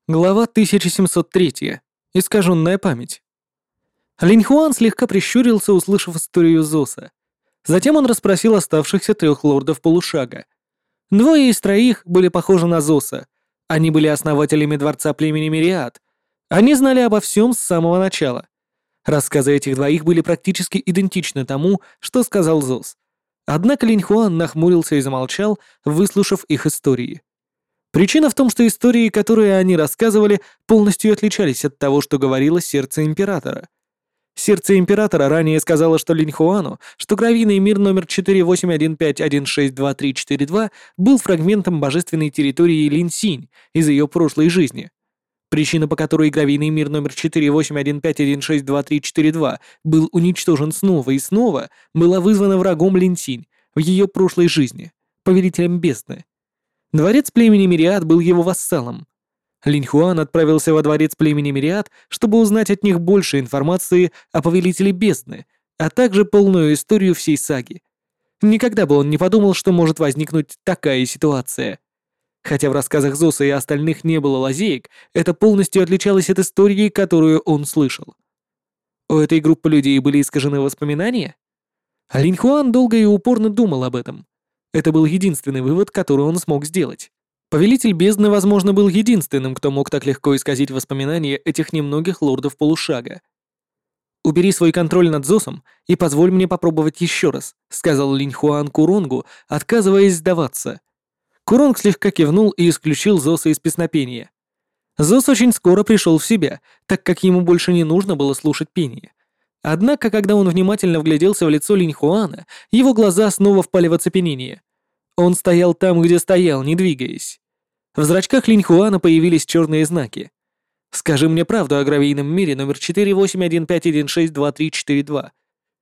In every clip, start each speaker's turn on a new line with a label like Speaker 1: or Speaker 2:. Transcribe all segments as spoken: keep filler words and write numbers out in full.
Speaker 1: Глава тысяча семьсот три. Искаженная память. Линь Хуан слегка прищурился, услышав историю Зоса. Затем он расспросил оставшихся трех лордов полушага. Двое из троих были похожи на Зоса. Они были основателями дворца племени Мириад. Они знали обо всем с самого начала. Рассказы этих двоих были практически идентичны тому, что сказал Зос. Однако Линь Хуан нахмурился и замолчал, выслушав их истории. Причина в том, что истории, которые они рассказывали, полностью отличались от того, что говорило сердце Императора. Сердце Императора ранее сказало, что Линь Хуану, что гравийный мир номер четыре восемь один пять один шесть два три четыре два был фрагментом божественной территории Линь Синь из ее прошлой жизни. Причина, по которой гравийный мир номер четыре восемь один пять один шесть два три четыре два был уничтожен снова и снова, была вызвана врагом Линь Синь в ее прошлой жизни, повелителем бездны. Дворец племени Мириад был его вассалом. Линь Хуан отправился во дворец племени Мириад, чтобы узнать от них больше информации о повелителе бездны, а также полную историю всей саги. Никогда бы он не подумал, что может возникнуть такая ситуация. Хотя в рассказах Зоса и остальных не было лазеек, это полностью отличалось от истории, которую он слышал. У этой группы людей были искажены воспоминания? Линь Хуан долго и упорно думал об этом. Это был единственный вывод, который он смог сделать. Повелитель бездны, возможно, был единственным, кто мог так легко исказить воспоминания этих немногих лордов полушага. «Убери свой контроль над Зосом и позволь мне попробовать еще раз», сказал Линь Хуан Куронгу, отказываясь сдаваться. Куронг слегка кивнул и исключил Зоса из песнопения. Зос очень скоро пришел в себя, так как ему больше не нужно было слушать пение. Однако, когда он внимательно вгляделся в лицо Линь Хуана, его глаза снова впали в оцепенение. Он стоял там, где стоял, не двигаясь. В зрачках Линь Хуана появились черные знаки. «Скажи мне правду о гравийном мире номер четыре восемь один пять один шесть два три четыре два».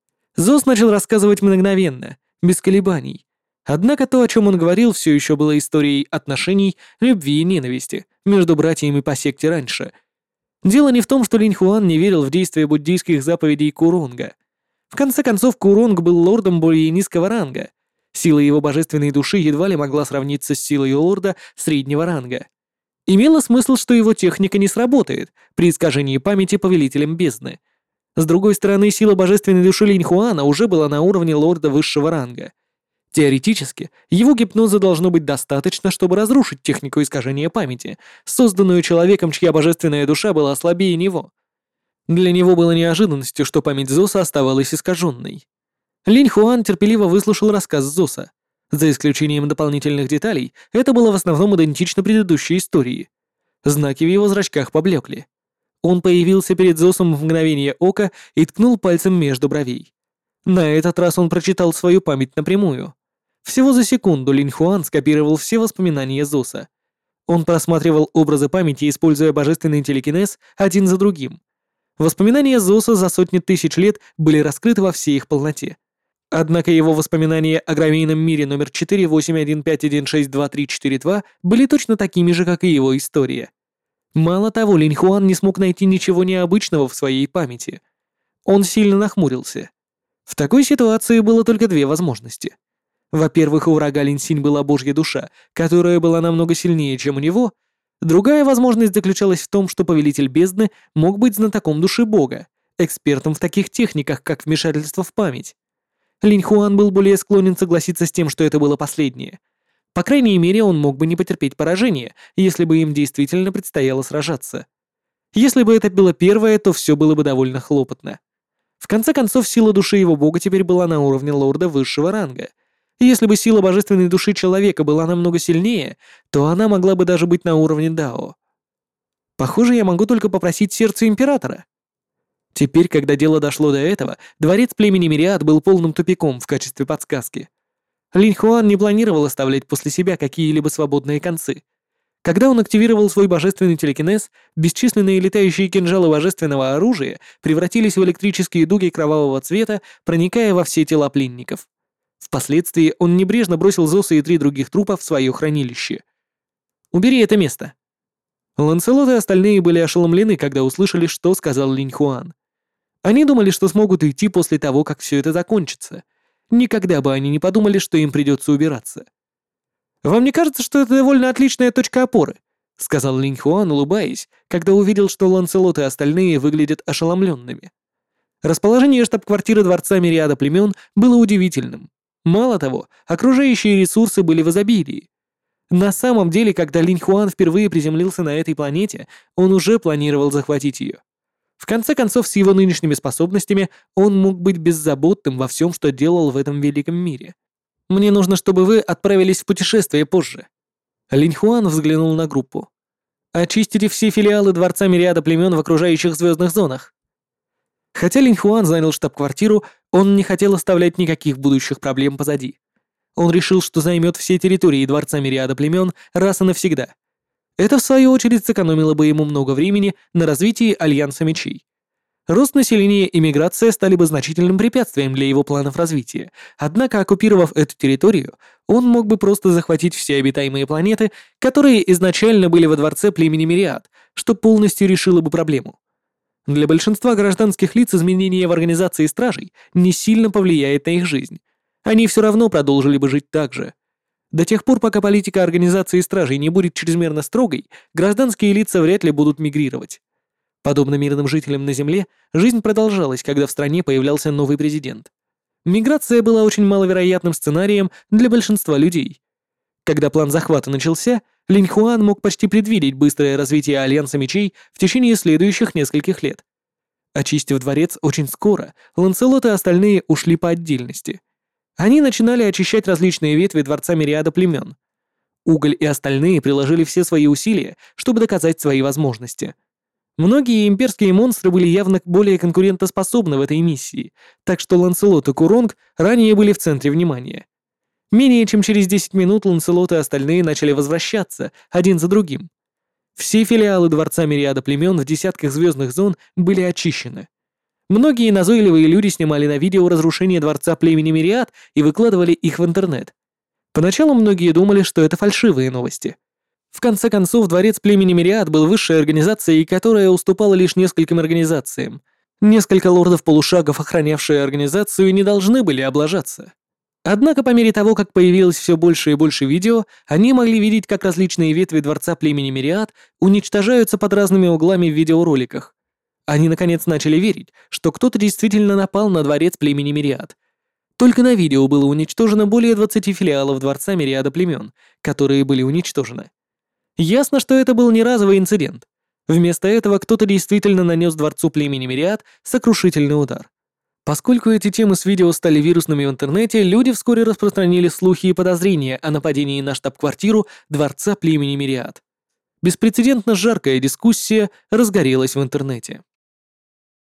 Speaker 1: Зос начал рассказывать мгновенно, без колебаний. Однако то, о чем он говорил, все еще было историей отношений, любви и ненависти между братьями по секте раньше. Дело не в том, что Линь Хуан не верил в действие буддийских заповедей Куронга. В конце концов, Куронг был лордом более низкого ранга. Сила его божественной души едва ли могла сравниться с силой лорда среднего ранга. Имело смысл, что его техника не сработает при искажении памяти повелителем бездны. С другой стороны, сила божественной души Линь Хуана уже была на уровне лорда высшего ранга. Теоретически, его гипноза должно быть достаточно, чтобы разрушить технику искажения памяти, созданную человеком, чья божественная душа была слабее него. Для него было неожиданностью, что память Зоса оставалась искаженной. Линь Хуан терпеливо выслушал рассказ Зоса. За исключением дополнительных деталей, это было в основном идентично предыдущей истории. Знаки в его зрачках поблекли. Он появился перед Зосом в мгновение ока и ткнул пальцем между бровей. На этот раз он прочитал свою память напрямую. Всего за секунду Линь Хуан скопировал все воспоминания Зоса. Он просматривал образы памяти, используя божественный телекинез один за другим. Воспоминания Зоса за сотни тысяч лет были раскрыты во всей их полноте. Однако его воспоминания о гравийном мире номер четыре восемь один пять один шесть два три четыре два были точно такими же, как и его история. Мало того, Линь Хуан не смог найти ничего необычного в своей памяти. Он сильно нахмурился. В такой ситуации было только две возможности. Во-первых, у врага Линь Синь была божья душа, которая была намного сильнее, чем у него. Другая возможность заключалась в том, что повелитель бездны мог быть знатоком души бога, экспертом в таких техниках, как вмешательство в память. Линь Хуан был более склонен согласиться с тем, что это было последнее. По крайней мере, он мог бы не потерпеть поражения, если бы им действительно предстояло сражаться. Если бы это было первое, то все было бы довольно хлопотно. В конце концов, сила души его бога теперь была на уровне лорда высшего ранга. Если бы сила божественной души человека была намного сильнее, то она могла бы даже быть на уровне Дао. Похоже, я могу только попросить сердце Императора. Теперь, когда дело дошло до этого, дворец племени Мириад был полным тупиком в качестве подсказки. Линь Хуан не планировал оставлять после себя какие-либо свободные концы. Когда он активировал свой божественный телекинез, бесчисленные летающие кинжалы божественного оружия превратились в электрические дуги кровавого цвета, проникая во все тела пленников. Впоследствии он небрежно бросил Зоса и три других трупа в свое хранилище. «Убери это место!» Ланселот и остальные были ошеломлены, когда услышали, что сказал Линь Хуан. Они думали, что смогут уйти после того, как все это закончится. Никогда бы они не подумали, что им придется убираться. «Вам не кажется, что это довольно отличная точка опоры?» — сказал Линь Хуан, улыбаясь, когда увидел, что Ланселот и остальные выглядят ошеломленными. Расположение штаб-квартиры Дворца Мириада Племен было удивительным. Мало того, окружающие ресурсы были в изобилии. На самом деле, когда Линь Хуан впервые приземлился на этой планете, он уже планировал захватить ее. В конце концов, с его нынешними способностями он мог быть беззаботным во всем, что делал в этом великом мире. «Мне нужно, чтобы вы отправились в путешествие позже». Линь Хуан взглянул на группу. «Очистите все филиалы Дворца Мириада Племен в окружающих звездных зонах». Хотя Линь Хуан занял штаб-квартиру, он не хотел оставлять никаких будущих проблем позади. Он решил, что займет все территории Дворца Мириада Племен раз и навсегда. Это, в свою очередь, сэкономило бы ему много времени на развитии Альянса Мечей. Рост населения и миграция стали бы значительным препятствием для его планов развития, однако, оккупировав эту территорию, он мог бы просто захватить все обитаемые планеты, которые изначально были во дворце племени Мириад, что полностью решило бы проблему. Для большинства гражданских лиц изменение в организации стражей не сильно повлияет на их жизнь. Они все равно продолжили бы жить так же. До тех пор, пока политика организации стражей не будет чрезмерно строгой, гражданские лица вряд ли будут мигрировать. Подобно мирным жителям на Земле, жизнь продолжалась, когда в стране появлялся новый президент. Миграция была очень маловероятным сценарием для большинства людей. Когда план захвата начался, Линь Хуан мог почти предвидеть быстрое развитие Альянса Мечей в течение следующих нескольких лет. Очистив дворец очень скоро, Ланселот и остальные ушли по отдельности. Они начинали очищать различные ветви Дворца Мириада Племен. Уголь и остальные приложили все свои усилия, чтобы доказать свои возможности. Многие имперские монстры были явно более конкурентоспособны в этой миссии, так что Ланселот и Куронг ранее были в центре внимания. Менее чем через десять минут Ланселот и остальные начали возвращаться, один за другим. Все филиалы Дворца Мириада Племен в десятках звездных зон были очищены. Многие назойливые люди снимали на видео разрушение Дворца племени Мириад и выкладывали их в интернет. Поначалу многие думали, что это фальшивые новости. В конце концов, Дворец племени Мириад был высшей организацией, которая уступала лишь нескольким организациям. Несколько лордов-полушагов, охранявшие организацию, не должны были облажаться. Однако по мере того, как появилось все больше и больше видео, они могли видеть, как различные ветви Дворца племени Мириад уничтожаются под разными углами в видеороликах. Они наконец начали верить, что кто-то действительно напал на Дворец племени Мириад. Только на видео было уничтожено более двадцати филиалов Дворца Мириада Племен, которые были уничтожены. Ясно, что это был не разовый инцидент. Вместо этого кто-то действительно нанес Дворцу племени Мириад сокрушительный удар. Поскольку эти темы с видео стали вирусными в интернете, люди вскоре распространили слухи и подозрения о нападении на штаб-квартиру Дворца племени Мириад. Беспрецедентно жаркая дискуссия разгорелась в интернете.